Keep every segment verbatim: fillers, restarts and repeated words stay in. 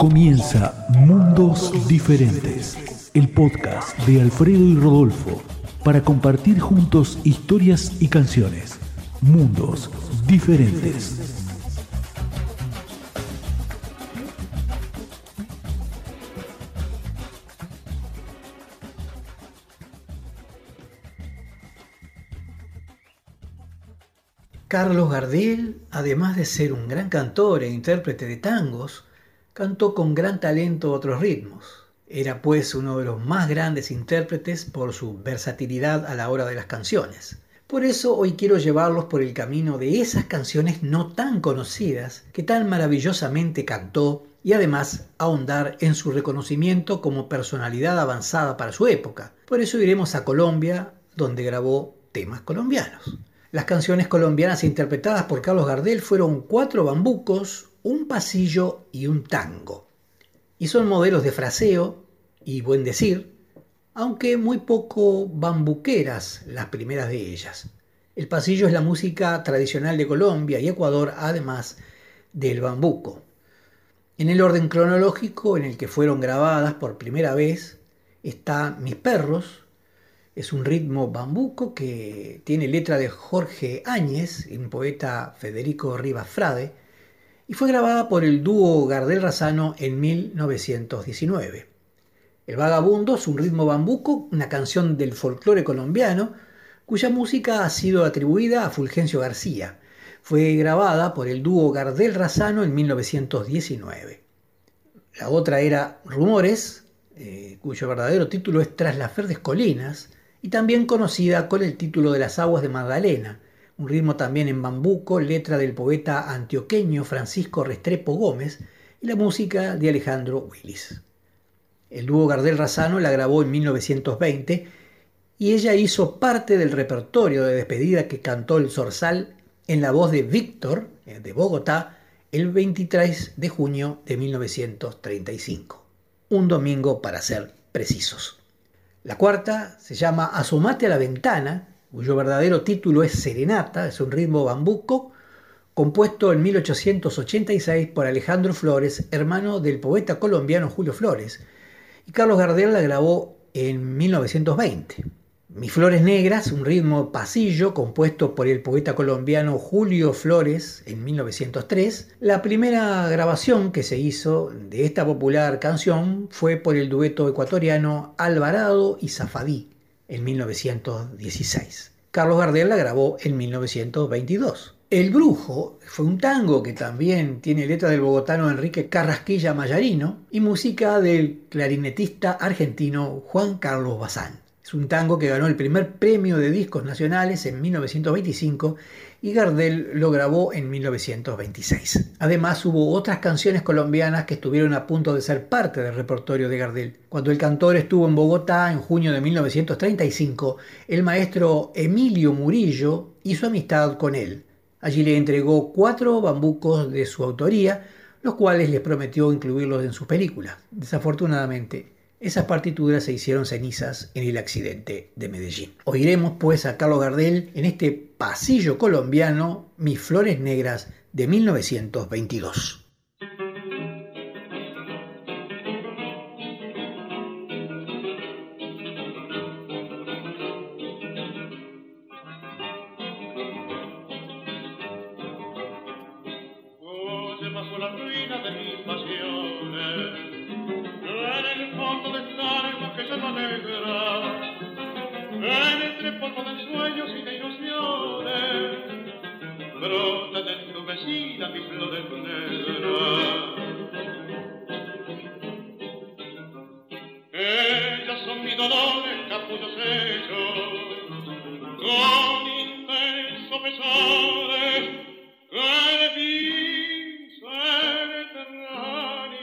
Comienza Mundos Diferentes, el podcast de Alfredo y Rodolfo, para compartir juntos historias y canciones. Mundos Diferentes. Carlos Gardel, además de ser un gran cantor e intérprete de tangos, cantó con gran talento otros ritmos. Era pues uno de los más grandes intérpretes por su versatilidad a la hora de las canciones. Por eso hoy quiero llevarlos por el camino de esas canciones no tan conocidas que tan maravillosamente cantó y además ahondar en su reconocimiento como personalidad avanzada para su época. Por eso iremos a Colombia, donde grabó temas colombianos. Las canciones colombianas interpretadas por Carlos Gardel fueron Cuatro Bambucos, Un Pasillo y un Tango. Y son modelos de fraseo y buen decir, aunque muy poco bambuqueras las primeras de ellas. El pasillo es la música tradicional de Colombia y Ecuador, además del bambuco. En el orden cronológico en el que fueron grabadas por primera vez está Mis Perros. Es un ritmo bambuco que tiene letra de Jorge Áñez, un poeta Federico Rivas Frade, y fue grabada por el dúo Gardel-Razzano en mil novecientos diecinueve. El Vagabundo es un ritmo bambuco, una canción del folclore colombiano, cuya música ha sido atribuida a Fulgencio García. Fue grabada por el dúo Gardel-Razzano en mil novecientos diecinueve. La otra era Rumores, eh, cuyo verdadero título es Tras las verdes colinas, y también conocida con el título de Las aguas de Magdalena, un ritmo también en bambuco, letra del poeta antioqueño Francisco Restrepo Gómez y la música de Alejandro Willis. El dúo Gardel-Razzano la grabó en mil novecientos veinte y ella hizo parte del repertorio de despedida que cantó el Zorzal en la voz de Víctor, de Bogotá, el veintitrés de junio de mil novecientos treinta y cinco. Un domingo para ser precisos. La cuarta se llama Asomate a la ventana, cuyo verdadero título es Serenata, es un ritmo bambuco, compuesto en mil ochocientos ochenta y seis por Alejandro Flores, hermano del poeta colombiano Julio Flores, y Carlos Gardel la grabó en mil novecientos veinte. Mis Flores Negras, un ritmo pasillo compuesto por el poeta colombiano Julio Flores en mil novecientos tres. La primera grabación que se hizo de esta popular canción fue por el dueto ecuatoriano Alvarado y Zafadí en mil novecientos dieciséis. Carlos Gardel la grabó en mil novecientos veintidós. El Brujo fue un tango que también tiene letra del bogotano Enrique Carrasquilla Mayarino y música del clarinetista argentino Juan Carlos Bazán. Es un tango que ganó el primer premio de discos nacionales en mil novecientos veinticinco y Gardel lo grabó en mil novecientos veintiséis. Además hubo otras canciones colombianas que estuvieron a punto de ser parte del repertorio de Gardel. Cuando el cantor estuvo en Bogotá en junio de mil novecientos treinta y cinco, el maestro Emilio Murillo hizo amistad con él. Allí le entregó cuatro bambucos de su autoría, los cuales les prometió incluirlos en sus películas. Desafortunadamente, esas partituras se hicieron cenizas en el accidente de Medellín. Oiremos pues a Carlos Gardel en este pasillo colombiano, Mis Flores Negras, de mil novecientos veintidós. Oye, bajo la ruina de mis pasiones, en el fondo de estar el bosque se negra, entre polvo de sueños y de ilusiones, brotan entumecidas mis flores negras. Ellas son mis dolores, capullos hechos, con intenso pesar, que de mí se extrañan.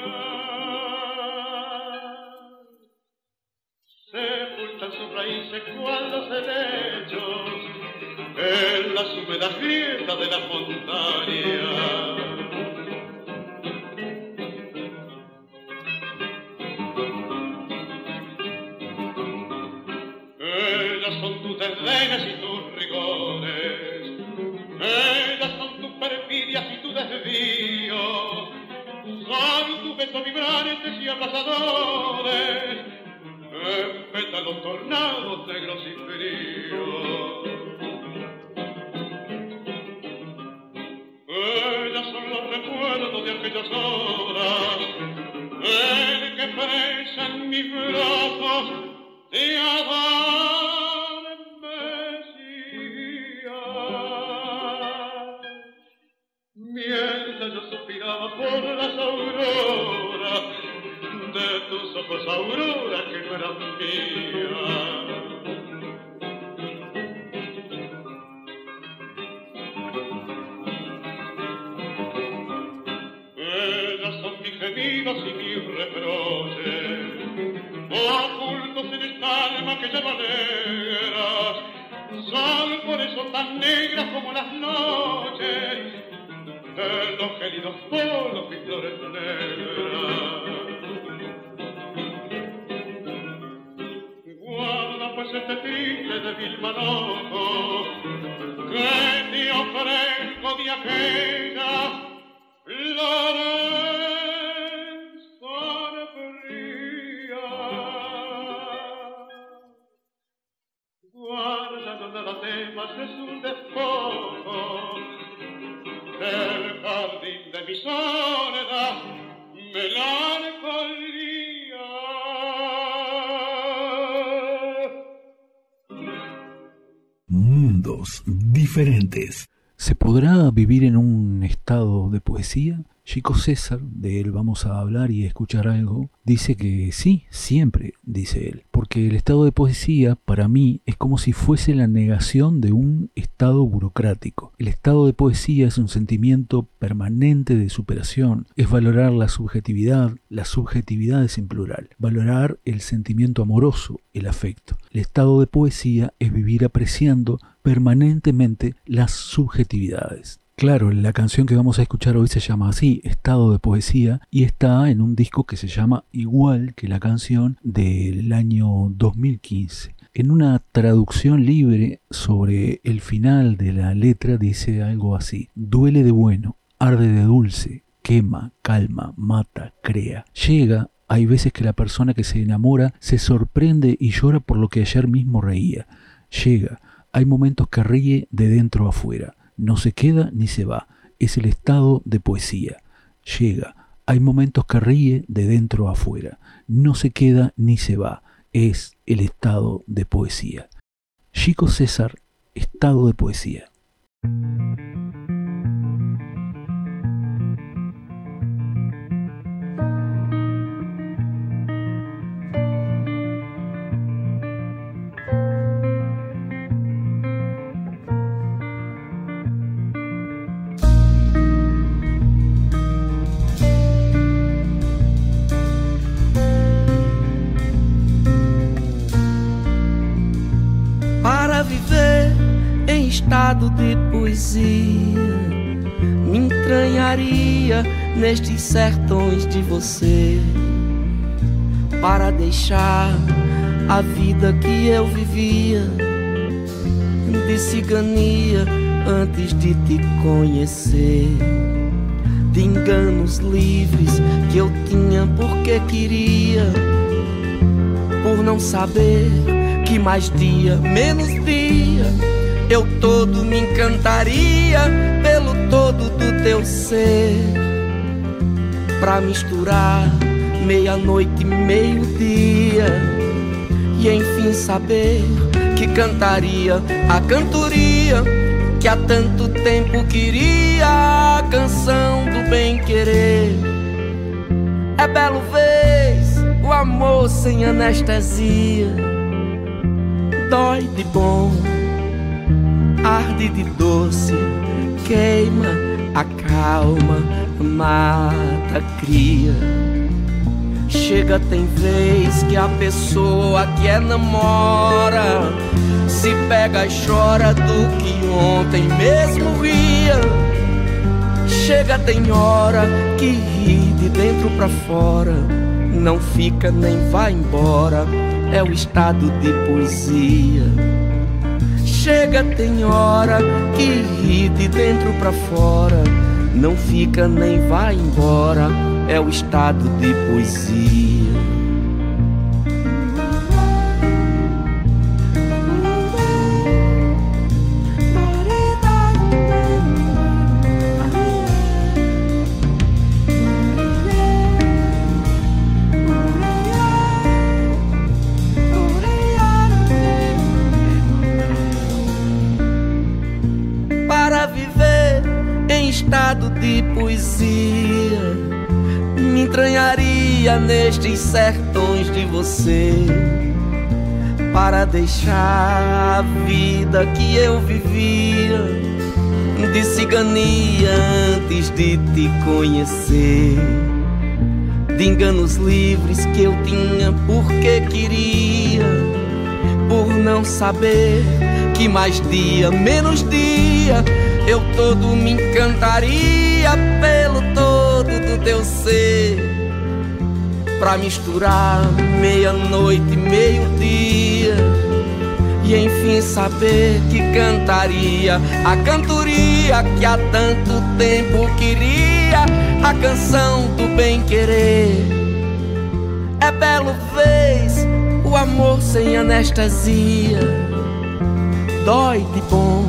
Sepultan sus raíces cual los helechos en las húmedas grietas de la montaña. Ellas son tus desdenes y tus rigores, ellas son tus perfidias y tu desvío, son tus sus besos vibrantes y abrasadores, en pétalos tornados negros y fríos. Ellas son los recuerdos de aquellas horas, el que presa en mis brazos te adormecía. Mientras yo suspiraba por las auroras de tus ojos, aurora que no eran mías. Gemidos y mis reproches, ocultos en esta alma que llama negras, son por eso tan negras como las noches, en los gélidos polos y flores negras. Guarda pues este triste débil manojo que te ofrezco de aquella flores. Es un despojo del jardín de mi soledad, melancolía. Mundos diferentes. ¿Se podrá vivir en un estado de poesía? Chico César, de él vamos a hablar y escuchar algo, dice que sí, siempre, dice él, porque el estado de poesía para mí es como si fuese la negación de un estado burocrático. El estado de poesía es un sentimiento permanente de superación, es valorar la subjetividad, las subjetividades en plural, valorar el sentimiento amoroso, el afecto. El estado de poesía es vivir apreciando permanentemente las subjetividades. Claro, la canción que vamos a escuchar hoy se llama así, Estado de Poesía, y está en un disco que se llama igual que la canción del año dos mil quince. En una traducción libre sobre el final de la letra dice algo así: duele de bueno, arde de dulce, quema, calma, mata, crea. Llega, hay veces que la persona que se enamora se sorprende y llora por lo que ayer mismo reía. Llega, hay momentos que ríe de dentro a afuera. No se queda ni se va, es el estado de poesía. Llega, hay momentos que ríe de dentro a afuera. No se queda ni se va, es el estado de poesía. Chico César, Estado de Poesía. Estado de poesia, me entranharia nestes sertões de você, para deixar a vida que eu vivia de cigania antes de te conhecer, de enganos livres que eu tinha porque queria, por não saber que mais dia, menos dia, eu todo me encantaria pelo todo do teu ser, pra misturar meia-noite e meio-dia, e enfim saber que cantaria a cantoria que há tanto tempo queria, a canção do bem-querer. É belo vez o amor sem anestesia, dói de bom, arde de doce, queima, acalma, mata, cria. Chega, tem vez que a pessoa que é namora se pega e chora do que ontem mesmo ria. Chega, tem hora que ri de dentro pra fora, não fica nem vai embora, é o estado de poesia. Chega, tem hora que ri de dentro pra fora, não fica nem vai embora, é o estado de poesia. Estado de poesia, me entranharia nestes sertões de você, para deixar a vida que eu vivia de cigania antes de te conhecer, de enganos livres que eu tinha porque queria, por não saber que mais dia, menos dia, eu todo me encantaria pelo todo do teu ser, pra misturar meia-noite e meio-dia, e enfim saber que cantaria a cantoria que há tanto tempo queria, a canção do bem-querer. É belo vez o amor sem anestesia, dói de bom,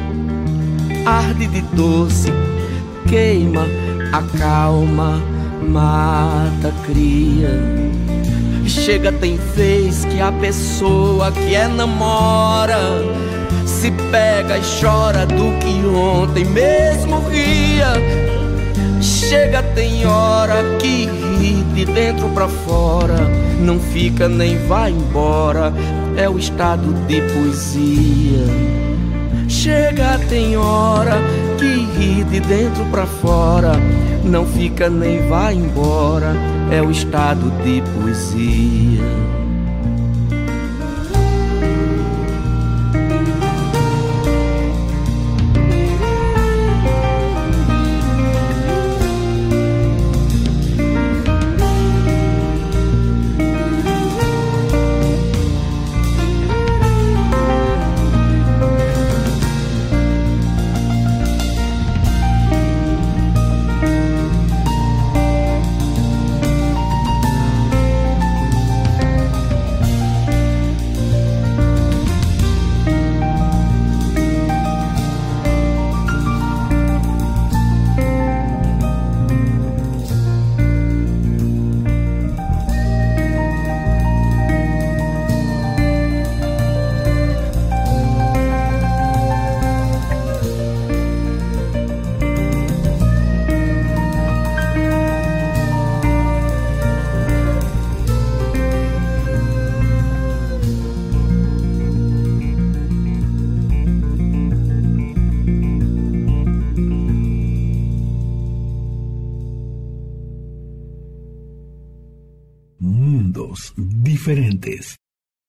arde de doce, queima, acalma, mata, cria. Chega, tem vez que a pessoa que é namora se pega e chora do que ontem mesmo ria. Chega, tem hora que ri de dentro pra fora, não fica nem vai embora, é o estado de poesia. Chega, tem hora que ri de dentro pra fora, não fica nem vai embora, é o estado de poesia. Mundos diferentes.